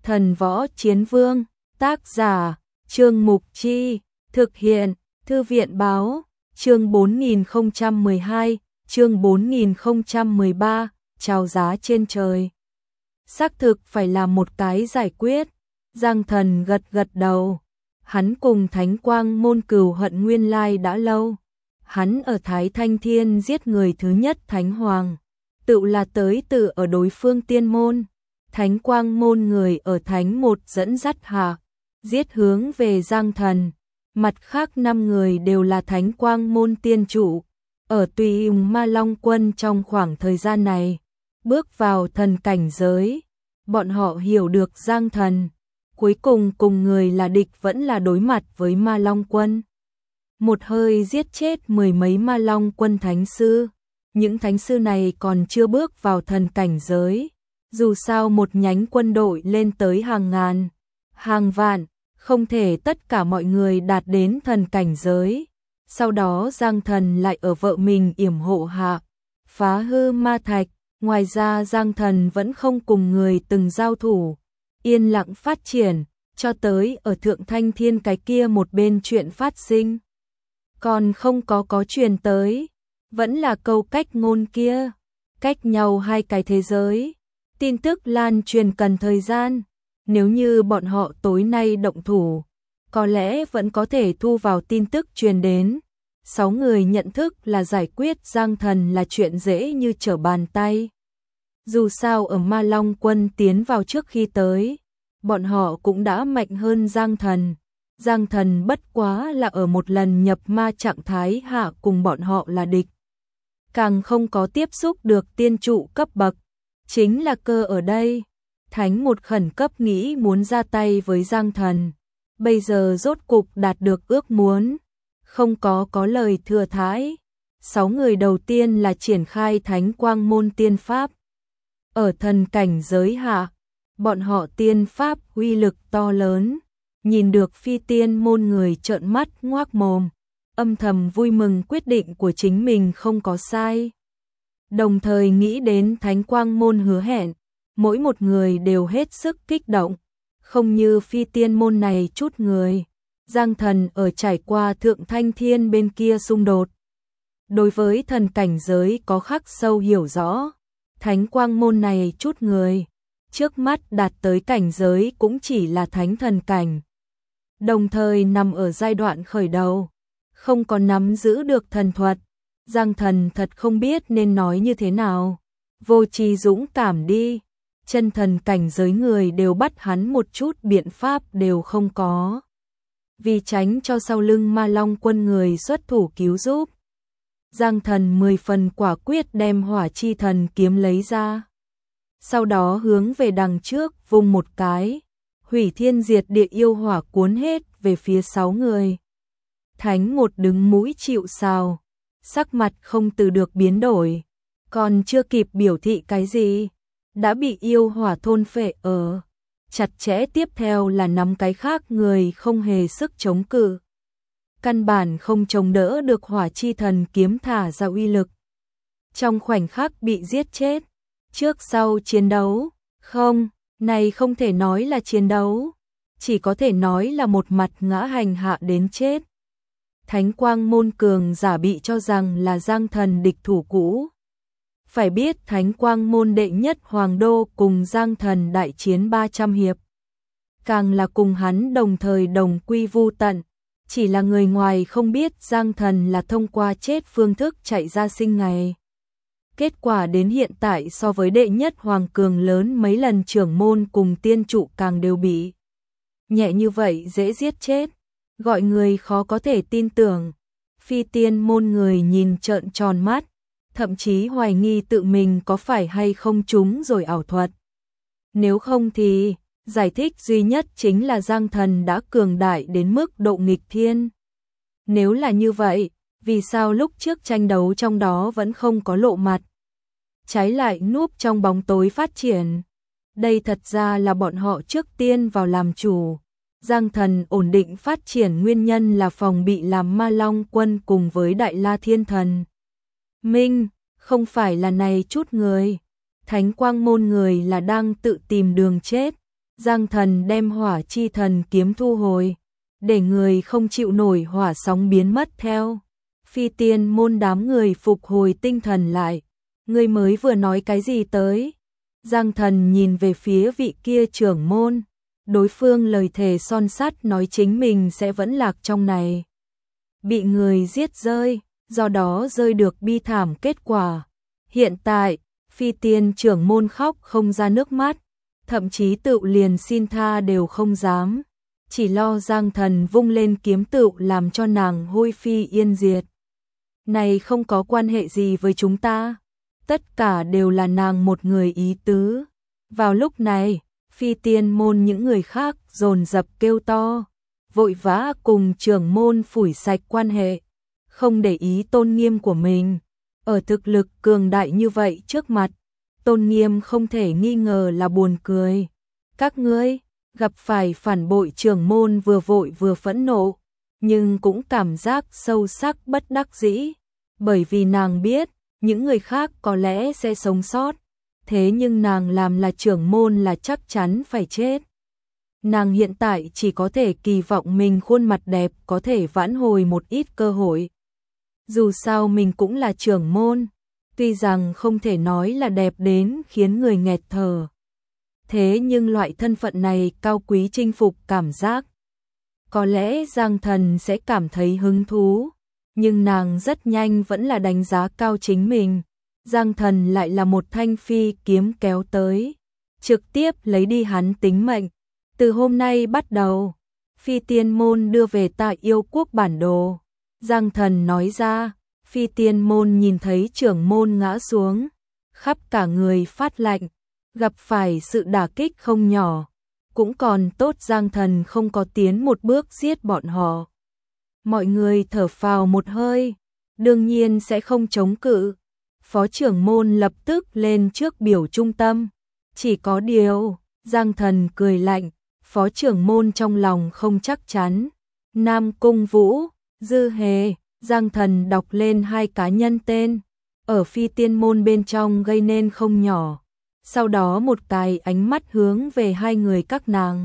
Thần võ chiến vương, tác giả, Trương Mục Chi, thực hiện, Thư viện báo, chương 4012, chương 4013, chào giá trên trời. Xác thực phải là một cái giải quyết, Giang Thần gật gật đầu, hắn cùng Thánh Quang môn cừu hận nguyên lai đã lâu. Hắn ở Thái Thanh Thiên giết người thứ nhất Thánh Hoàng, tự là tới từ ở đối phương tiên môn. Thánh Quang môn người ở Thánh một dẫn dắt hạ, giết hướng về Giang Thần. Mặt khác 5 người đều là Thánh Quang môn tiên chủ. Ở Tùy Ma Long Quân trong khoảng thời gian này, bước vào thần cảnh giới, bọn họ hiểu được Giang Thần. Cuối cùng cùng người là địch vẫn là đối mặt với Ma Long Quân. Một hơi giết chết 10 mấy Ma Long Quân thánh sư. Những thánh sư này còn chưa bước vào thần cảnh giới. Dù sao một nhánh quân đội lên tới hàng ngàn, hàng vạn, không thể tất cả mọi người đạt đến thần cảnh giới. Sau đó Giang Thần lại ở vợ mình yểm hộ hạ, phá hư ma thạch. Ngoài ra Giang Thần vẫn không cùng người từng giao thủ, yên lặng phát triển, cho tới ở Thượng Thanh Thiên cái kia một bên chuyện phát sinh. Còn không có truyền tới, vẫn là câu cách ngôn kia, cách nhau hai cái thế giới. Tin tức lan truyền cần thời gian, nếu như bọn họ tối nay động thủ, có lẽ vẫn có thể thu vào tin tức truyền đến. 6 người nhận thức là giải quyết Giang Thần là chuyện dễ như trở bàn tay. Dù sao ở Ma Long Quân tiến vào trước khi tới, bọn họ cũng đã mạnh hơn Giang Thần. Giang Thần bất quá là ở một lần nhập ma trạng thái hạ cùng bọn họ là địch. Càng không có tiếp xúc được tiên trụ cấp bậc. Chính là cơ ở đây. Thánh một khẩn cấp nghĩ muốn ra tay với Giang Thần. Bây giờ rốt cục đạt được ước muốn. Không có lời thừa thãi. 6 người đầu tiên là triển khai Thánh Quang môn tiên pháp. Ở thần cảnh giới hạ, bọn họ tiên pháp uy lực to lớn. Nhìn được phi tiên môn người trợn mắt ngoác mồm. Âm thầm vui mừng quyết định của chính mình không có sai. Đồng thời nghĩ đến Thánh Quang môn hứa hẹn, mỗi một người đều hết sức kích động, không như phi tiên môn này chút người. Giang Thần ở trải qua Thượng Thanh Thiên bên kia xung đột. Đối với thần cảnh giới có khắc sâu hiểu rõ, Thánh Quang môn này chút người, trước mắt đạt tới cảnh giới cũng chỉ là thánh thần cảnh. Đồng thời nằm ở giai đoạn khởi đầu, không còn nắm giữ được thần thuật. Giang Thần thật không biết nên nói như thế nào. Vô tri dũng cảm đi. Chân thần cảnh giới người đều bắt hắn một chút biện pháp đều không có. Vì tránh cho sau lưng Ma Long Quân người xuất thủ cứu giúp. Giang Thần 10 phần quả quyết đem hỏa chi thần kiếm lấy ra. Sau đó hướng về đằng trước vung một cái. Hủy thiên diệt địa yêu hỏa cuốn hết về phía 6 người. Thánh một đứng mũi chịu sào. Sắc mặt không từ được biến đổi, còn chưa kịp biểu thị cái gì, đã bị yêu hỏa thôn phệ ở. Chặt chẽ tiếp theo là nắm cái khác người không hề sức chống cự. Căn bản không chống đỡ được hỏa chi thần kiếm thả ra uy lực. Trong khoảnh khắc bị giết chết, trước sau chiến đấu, không, này không thể nói là chiến đấu, chỉ có thể nói là một mặt ngã hành hạ đến chết. Thánh Quang môn cường giả bị cho rằng là Giang Thần địch thủ cũ. Phải biết Thánh Quang môn đệ nhất Hoàng Đô cùng Giang Thần đại chiến 300 hiệp. Càng là cùng hắn đồng thời đồng quy vu tận. Chỉ là người ngoài không biết Giang Thần là thông qua chết phương thức chạy ra sinh ngày. Kết quả đến hiện tại so với đệ nhất Hoàng cường lớn mấy lần trưởng môn cùng tiên trụ càng đều bị. Nhẹ như vậy dễ giết chết. Gọi người khó có thể tin tưởng. Phi tiên môn người nhìn trợn tròn mắt, thậm chí hoài nghi tự mình có phải hay không trúng rồi ảo thuật. Nếu không thì, giải thích duy nhất chính là Giang Thần đã cường đại đến mức độ nghịch thiên. Nếu là như vậy, vì sao lúc trước tranh đấu trong đó vẫn không có lộ mặt? Trái lại núp trong bóng tối phát triển. Đây thật ra là bọn họ trước tiên vào làm chủ. Giang Thần ổn định phát triển nguyên nhân là phòng bị làm Ma Long Quân cùng với Đại La Thiên Thần. Minh, không phải là này chút người. Thánh Quang môn người là đang tự tìm đường chết. Giang Thần đem Hỏa Chi Thần kiếm thu hồi, để người không chịu nổi hỏa sóng biến mất theo. Phi Tiên môn đám người phục hồi tinh thần lại. Ngươi mới vừa nói cái gì tới? Giang Thần nhìn về phía vị kia trưởng môn. Đối phương lời thề son sắt nói chính mình sẽ vẫn lạc trong này. Bị người giết rơi, do đó rơi được bi thảm kết quả. Hiện tại, Phi Tiên trưởng môn khóc không ra nước mắt, thậm chí tự liền xin tha đều không dám. Chỉ lo Giang Thần vung lên kiếm tựu làm cho nàng hôi phi yên diệt. Này không có quan hệ gì với chúng ta, tất cả đều là nàng một người ý tứ. Vào lúc này, Phi Tiên môn những người khác dồn dập kêu to, vội vã cùng trưởng môn phủi sạch quan hệ, không để ý tôn nghiêm của mình. Ở thực lực cường đại như vậy trước mặt, tôn nghiêm không thể nghi ngờ là buồn cười. Các ngươi gặp phải phản bội trưởng môn vừa vội vừa phẫn nộ, nhưng cũng cảm giác sâu sắc bất đắc dĩ, bởi vì nàng biết những người khác có lẽ sẽ sống sót, thế nhưng nàng làm là trưởng môn là chắc chắn phải chết. Nàng hiện tại chỉ có thể kỳ vọng mình khuôn mặt đẹp có thể vãn hồi một ít cơ hội. Dù sao mình cũng là trưởng môn, tuy rằng không thể nói là đẹp đến khiến người nghẹt thở. Thế nhưng loại thân phận này cao quý chinh phục cảm giác. Có lẽ Giang Thần sẽ cảm thấy hứng thú, nhưng nàng rất nhanh vẫn là đánh giá cao chính mình. Giang Thần lại là một thanh phi kiếm kéo tới, trực tiếp lấy đi hắn tính mệnh. Từ hôm nay bắt đầu, Phi Tiên môn đưa về tại Yêu Quốc bản đồ. Giang Thần nói ra, Phi Tiên môn nhìn thấy trưởng môn ngã xuống, khắp cả người phát lạnh, gặp phải sự đả kích không nhỏ. Cũng còn tốt Giang Thần không có tiến một bước giết bọn họ. Mọi người thở phào một hơi, đương nhiên sẽ không chống cự. Phó trưởng môn lập tức lên trước biểu trung tâm. Chỉ có điều, Giang Thần cười lạnh, phó trưởng môn trong lòng không chắc chắn. Nam Cung Vũ, Dư Hề, Giang Thần đọc lên hai cá nhân tên, ở Phi Tiên môn bên trong gây nên không nhỏ. Sau đó một cái ánh mắt hướng về hai người các nàng.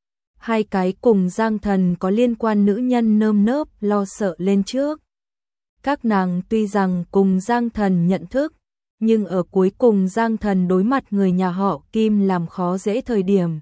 Hai cái cùng Giang Thần có liên quan nữ nhân nơm nớp lo sợ lên trước. Các nàng tuy rằng cùng Giang Thần nhận thức, nhưng ở cuối cùng Giang Thần đối mặt người nhà họ Kim làm khó dễ thời điểm.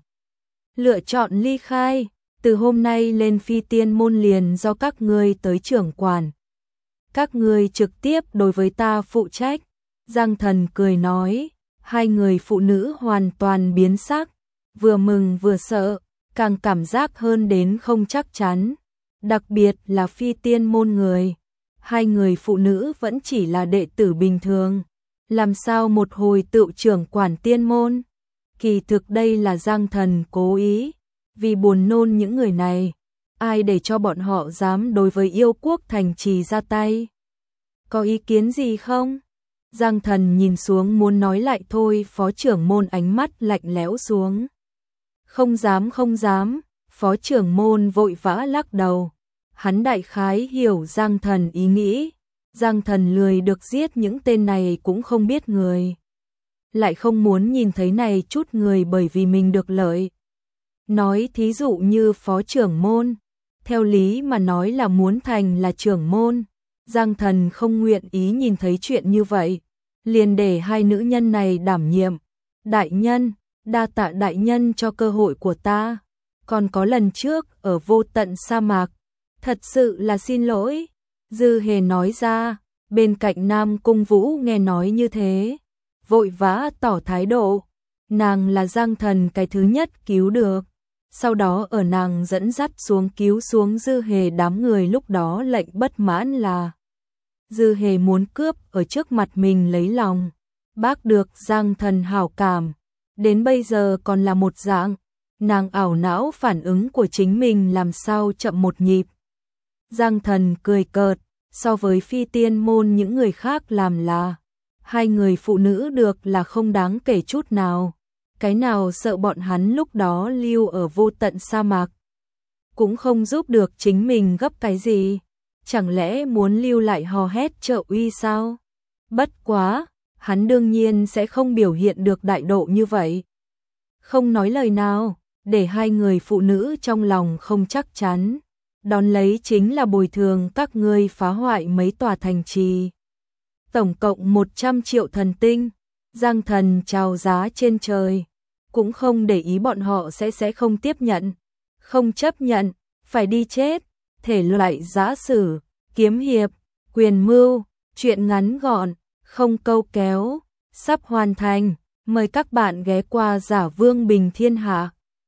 Lựa chọn ly khai, từ hôm nay lên Phi Tiên môn liền do các ngươi tới trưởng quản. Các ngươi trực tiếp đối với ta phụ trách. Giang Thần cười nói, hai người phụ nữ hoàn toàn biến sắc, vừa mừng vừa sợ, càng cảm giác hơn đến không chắc chắn. Đặc biệt là Phi Tiên môn người. Hai người phụ nữ vẫn chỉ là đệ tử bình thường, làm sao một hồi tự trưởng quản tiên môn. Kỳ thực đây là Giang Thần cố ý, vì buồn nôn những người này, ai để cho bọn họ dám đối với Yêu Quốc thành trì ra tay. Có ý kiến gì không? Giang Thần nhìn xuống muốn nói lại thôi, phó trưởng môn ánh mắt lạnh lẽo xuống. Không dám không dám, phó trưởng môn vội vã lắc đầu. Hắn đại khái hiểu Giang Thần ý nghĩ, Giang Thần lười được giết những tên này cũng không biết người. Lại không muốn nhìn thấy này chút người bởi vì mình được lợi. Nói thí dụ như phó trưởng môn, theo lý mà nói là muốn thành là trưởng môn. Giang Thần không nguyện ý nhìn thấy chuyện như vậy, liền để hai nữ nhân này đảm nhiệm. Đại nhân, đa tạ đại nhân cho cơ hội của ta. Còn có lần trước ở Vô Tận sa mạc, thật sự là xin lỗi. Dư Hề nói ra, bên cạnh Nam Cung Vũ nghe nói như thế, vội vã tỏ thái độ. Nàng là Giang Thần cái thứ nhất cứu được. Sau đó ở nàng dẫn dắt xuống cứu xuống Dư Hề, đám người lúc đó lệnh bất mãn là Dư Hề muốn cướp ở trước mặt mình lấy lòng. Bác được Giang Thần hảo cảm, đến bây giờ còn là một dạng. Nàng ảo não phản ứng của chính mình làm sao chậm một nhịp. Giang Thần cười cợt, so với Phi Tiên môn những người khác làm là hai người phụ nữ được là không đáng kể chút nào. Cái nào sợ bọn hắn lúc đó lưu ở Vô Tận sa mạc, cũng không giúp được chính mình gấp cái gì. Chẳng lẽ muốn lưu lại hò hét trợ uy sao? Bất quá, hắn đương nhiên sẽ không biểu hiện được đại độ như vậy. Không nói lời nào, để hai người phụ nữ trong lòng không chắc chắn. Đón lấy chính là bồi thường các ngươi phá hoại mấy tòa thành trì. Tổng cộng 100 triệu thần tinh. Giang Thần chào giá trên trời, cũng không để ý bọn họ sẽ không tiếp nhận, không chấp nhận, phải đi chết. Thể loại giã sử, kiếm hiệp, quyền mưu, truyện ngắn gọn, không câu kéo, sắp hoàn thành. Mời các bạn ghé qua Giả Vương Bình Thiên Hạ.